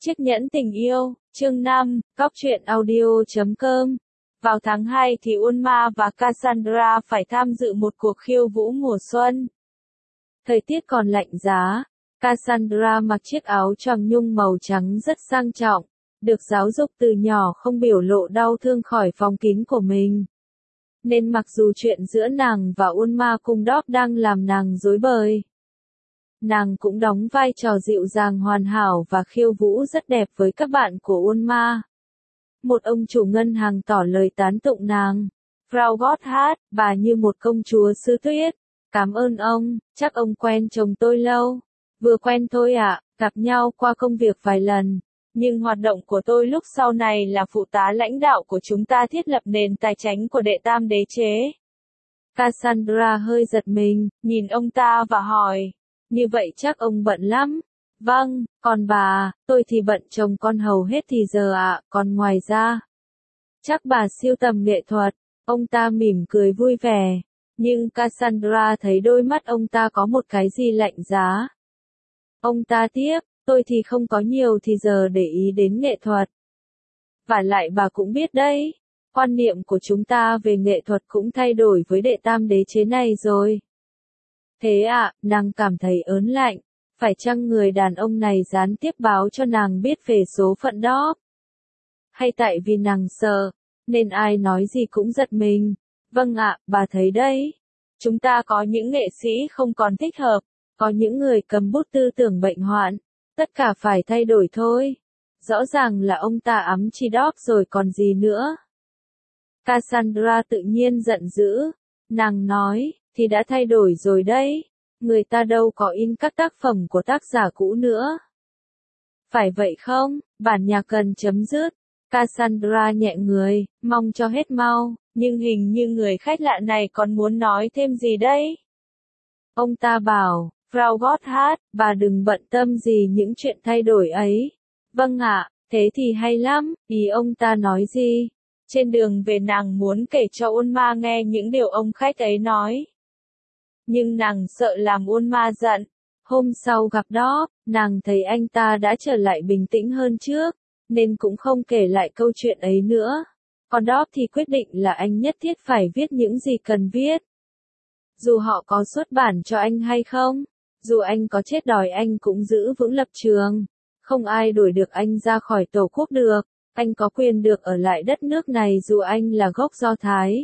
Chiếc nhẫn tình yêu, chương 5, Cóc truyện audio.com. Vào tháng 2 thì Unma và Cassandra phải tham dự một cuộc khiêu vũ mùa xuân. Thời tiết còn lạnh giá, Cassandra mặc chiếc áo choàng nhung màu trắng rất sang trọng, được giáo dục từ nhỏ không biểu lộ đau thương khỏi phòng kín của mình. Nên mặc dù chuyện giữa nàng và Unma cung đóp đang làm nàng rối bời, nàng cũng đóng vai trò dịu dàng hoàn hảo và khiêu vũ rất đẹp với các bạn của Unma. Một ông chủ ngân hàng tỏ lời tán tụng nàng. Frau Gotthard, bà như một công chúa xứ tuyết. Cảm ơn ông, chắc ông quen chồng tôi lâu. Vừa quen thôi ạ, gặp nhau qua công việc vài lần. Nhưng hoạt động của tôi lúc sau này là phụ tá lãnh đạo của chúng ta thiết lập nền tài chính của đệ tam đế chế. Cassandra hơi giật mình, nhìn ông ta và hỏi. Như vậy chắc ông bận lắm. Vâng, còn bà, tôi thì bận chồng con hầu hết thì giờ ạ, còn ngoài ra. Chắc bà sưu tầm nghệ thuật, ông ta mỉm cười vui vẻ. Nhưng Cassandra thấy đôi mắt ông ta có một cái gì lạnh giá. Ông ta tiếp, tôi thì không có nhiều thì giờ để ý đến nghệ thuật. Và lại bà cũng biết đấy, quan niệm của chúng ta về nghệ thuật cũng thay đổi với đệ tam đế chế này rồi. Thế ạ, nàng cảm thấy ớn lạnh, phải chăng người đàn ông này gián tiếp báo cho nàng biết về số phận đó? Hay tại vì nàng sợ, nên ai nói gì cũng giật mình? Vâng ạ, bà thấy đấy. Chúng ta có những nghệ sĩ không còn thích hợp, có những người cầm bút tư tưởng bệnh hoạn, tất cả phải thay đổi thôi. Rõ ràng là ông ta ấm chi đóp rồi còn gì nữa. Cassandra tự nhiên giận dữ, nàng nói, thì đã thay đổi rồi đấy. Người ta đâu có in các tác phẩm của tác giả cũ nữa. Phải vậy không? Bản nhạc cần chấm dứt. Cassandra nhẹ người, mong cho hết mau, nhưng hình như người khách lạ này còn muốn nói thêm gì đấy. Ông ta bảo, Frau Gotthard, bà đừng bận tâm gì những chuyện thay đổi ấy. Vâng ạ, thế thì hay lắm, ý ông ta nói gì? Trên đường về nàng muốn kể cho Unma nghe những điều ông khách ấy nói. Nhưng nàng sợ làm Unma giận. Hôm sau gặp đó, nàng thấy anh ta đã trở lại bình tĩnh hơn trước, nên cũng không kể lại câu chuyện ấy nữa. Còn đó thì quyết định là anh nhất thiết phải viết những gì cần viết. Dù họ có xuất bản cho anh hay không, dù anh có chết đòi anh cũng giữ vững lập trường. Không ai đuổi được anh ra khỏi tổ quốc được, anh có quyền được ở lại đất nước này dù anh là gốc Do Thái.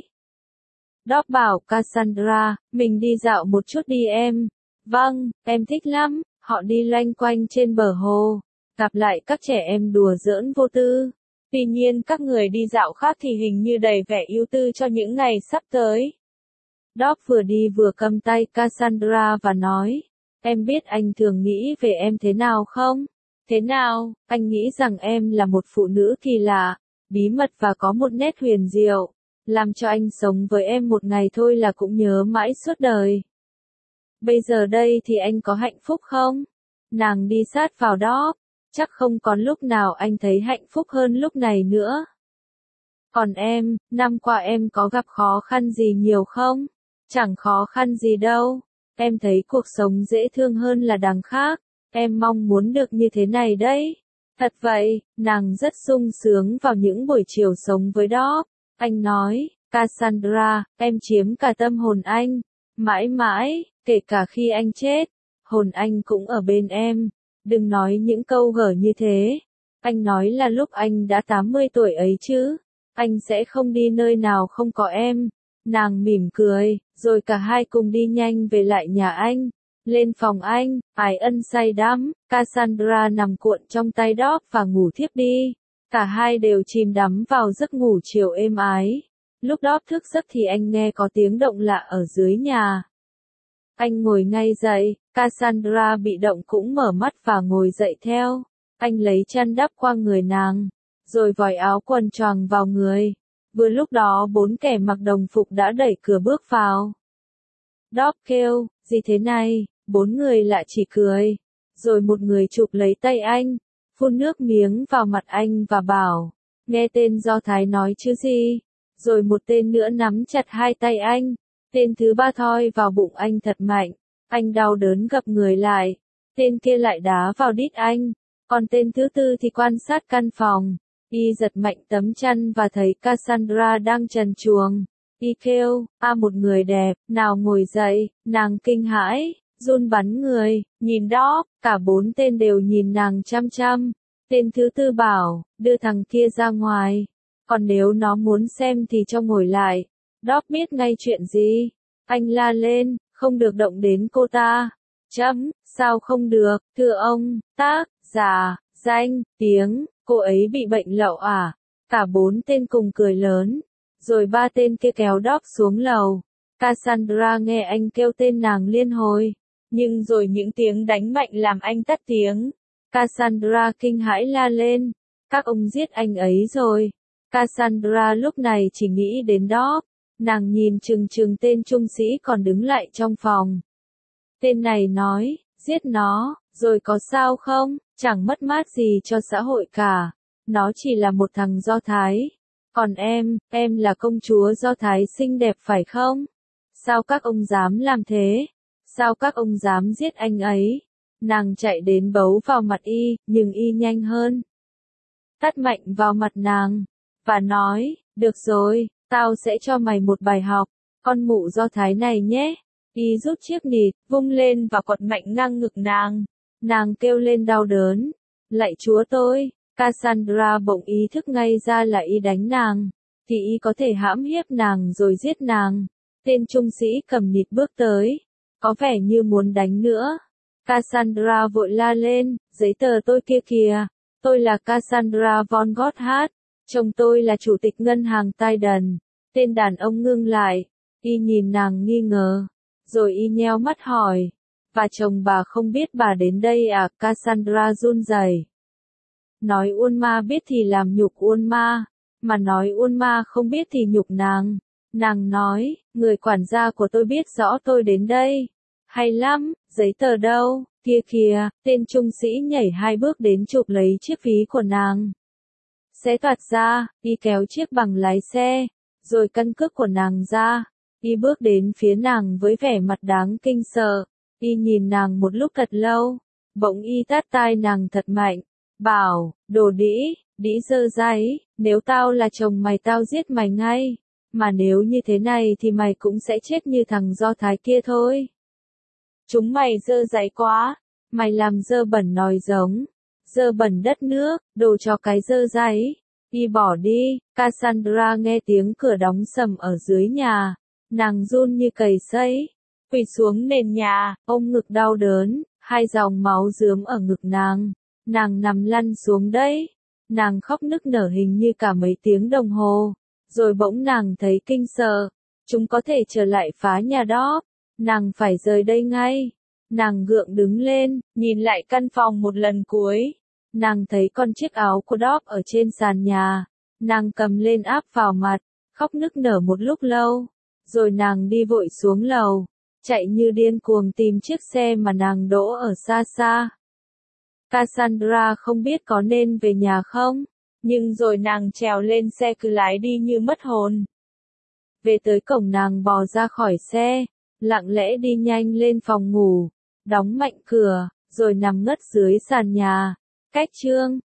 Doc bảo Cassandra, mình đi dạo một chút đi em. Vâng, em thích lắm. Họ đi loanh quanh trên bờ hồ, gặp lại các trẻ em đùa giỡn vô tư. Tuy nhiên các người đi dạo khác thì hình như đầy vẻ ưu tư cho những ngày sắp tới. Doc vừa đi vừa cầm tay Cassandra và nói, em biết anh thường nghĩ về em thế nào không? Thế nào? Anh nghĩ rằng em là một phụ nữ kỳ lạ, bí mật và có một nét huyền diệu. Làm cho anh sống với em một ngày thôi là cũng nhớ mãi suốt đời. Bây giờ đây thì anh có hạnh phúc không? Nàng đi sát vào đó. Chắc không còn lúc nào anh thấy hạnh phúc hơn lúc này nữa. Còn em, năm qua em có gặp khó khăn gì nhiều không? Chẳng khó khăn gì đâu. Em thấy cuộc sống dễ thương hơn là đằng khác. Em mong muốn được như thế này đấy. Thật vậy, nàng rất sung sướng vào những buổi chiều sống với đó. Anh nói, Cassandra, em chiếm cả tâm hồn anh. Mãi mãi, kể cả khi anh chết, hồn anh cũng ở bên em. Đừng nói những câu gở như thế. Anh nói là lúc anh đã 80 tuổi ấy chứ. Anh sẽ không đi nơi nào không có em. Nàng mỉm cười, rồi cả hai cùng đi nhanh về lại nhà anh. Lên phòng anh, Ái Ân say đắm, Cassandra nằm cuộn trong tay Doc và ngủ thiếp đi. Cả hai đều chìm đắm vào giấc ngủ chiều êm ái. Lúc Doc thức giấc thì anh nghe có tiếng động lạ ở dưới nhà. Anh ngồi ngay dậy, Cassandra bị động cũng mở mắt và ngồi dậy theo. Anh lấy chăn đắp qua người nàng, rồi vòi áo quần choàng vào người. Vừa lúc đó 4 kẻ mặc đồng phục đã đẩy cửa bước vào. Doc kêu, gì thế này? 4 người lạ chỉ cười. Rồi một người chụp lấy tay anh, phun nước miếng vào mặt anh và bảo, nghe tên Do Thái nói chứ gì? Rồi một tên nữa nắm chặt hai tay anh. Tên thứ ba thoi vào bụng anh thật mạnh. Anh đau đớn gập người lại. Tên kia lại đá vào đít anh. Còn tên thứ tư thì quan sát căn phòng. Y giật mạnh tấm chăn và thấy Cassandra đang trần truồng. Y kêu, một người đẹp, nào ngồi dậy, nàng kinh hãi, run bắn người, nhìn đó, cả bốn tên đều nhìn nàng chăm chăm. Tên thứ tư bảo, đưa thằng kia ra ngoài, còn nếu nó muốn xem thì cho ngồi lại. Doc biết ngay chuyện gì. Anh la lên, không được động đến cô ta. Sao không được, thưa ông, tác, giả, danh, tiếng, cô ấy bị bệnh lậu à? Cả bốn tên cùng cười lớn. Rồi ba tên kia kéo Doc xuống lầu. Cassandra nghe anh kêu tên nàng liên hồi. Nhưng rồi những tiếng đánh mạnh làm anh tắt tiếng. Cassandra kinh hãi la lên. Các ông giết anh ấy rồi. Cassandra lúc này chỉ nghĩ đến Doc. Nàng nhìn chừng chừng tên trung sĩ còn đứng lại trong phòng. Tên này nói, giết nó, rồi có sao không? Chẳng mất mát gì cho xã hội cả. Nó chỉ là một thằng Do Thái. Còn em là công chúa Do Thái xinh đẹp phải không? Sao các ông dám làm thế? Sao các ông dám giết anh ấy? Nàng chạy đến bấu vào mặt y, nhưng y nhanh hơn. Tát mạnh vào mặt nàng, và nói, được rồi, tao sẽ cho mày một bài học, con mụ Do Thái này nhé. Y rút chiếc nịt, vung lên và quật mạnh ngang ngực nàng. Nàng kêu lên đau đớn. Lạy chúa tôi, Cassandra bỗng ý thức ngay ra là y đánh nàng. Thì y có thể hãm hiếp nàng rồi giết nàng. Tên trung sĩ cầm nịt bước tới. Có vẻ như muốn đánh nữa. Cassandra vội la lên, giấy tờ tôi kia kìa. Tôi là Cassandra von Gotthard. Chồng tôi là chủ tịch ngân hàng Tidon. Tên đàn ông ngưng lại. Y nhìn nàng nghi ngờ. Rồi y nheo mắt hỏi. Và chồng bà không biết bà đến đây à? Cassandra run rẩy. Nói Unma biết thì làm nhục Unma. Mà nói Unma không biết thì nhục nàng. Nàng nói, người quản gia của tôi biết rõ tôi đến đây. Hay lắm, giấy tờ đâu, kia kìa, tên trung sĩ nhảy 2 bước đến chụp lấy chiếc ví của nàng. Xé toạc ra, y kéo chiếc bằng lái xe, rồi căn cước của nàng ra. Y bước đến phía nàng với vẻ mặt đáng kinh sợ. Y nhìn nàng một lúc thật lâu. Bỗng y tát tai nàng thật mạnh. Bảo, đồ đĩ dơ dáy, nếu tao là chồng mày tao giết mày ngay. Mà nếu như thế này thì mày cũng sẽ chết như thằng Do Thái kia thôi. Chúng mày dơ dáy quá. Mày làm dơ bẩn nòi giống. Dơ bẩn đất nước, đồ cho cái dơ dáy. Y bỏ đi. Cassandra nghe tiếng cửa đóng sầm ở dưới nhà. Nàng run như cầy sấy. Quỳ xuống nền nhà, ôm ngực đau đớn, 2 dòng máu rướm ở ngực nàng. Nàng nằm lăn xuống đấy. Nàng khóc nức nở hình như cả mấy tiếng đồng hồ. Rồi bỗng nàng thấy kinh sợ. Chúng có thể trở lại phá nhà đó. Nàng phải rời đây ngay. Nàng gượng đứng lên, nhìn lại căn phòng một lần cuối. Nàng thấy con chiếc áo của Doc ở trên sàn nhà. Nàng cầm lên áp vào mặt, khóc nức nở một lúc lâu. Rồi nàng đi vội xuống lầu, chạy như điên cuồng tìm chiếc xe mà nàng đỗ ở xa xa. Cassandra không biết có nên về nhà không, nhưng rồi nàng trèo lên xe cứ lái đi như mất hồn. Về tới cổng nàng bò ra khỏi xe, lặng lẽ đi nhanh lên phòng ngủ, đóng mạnh cửa, rồi nằm ngất dưới sàn nhà. Cách chương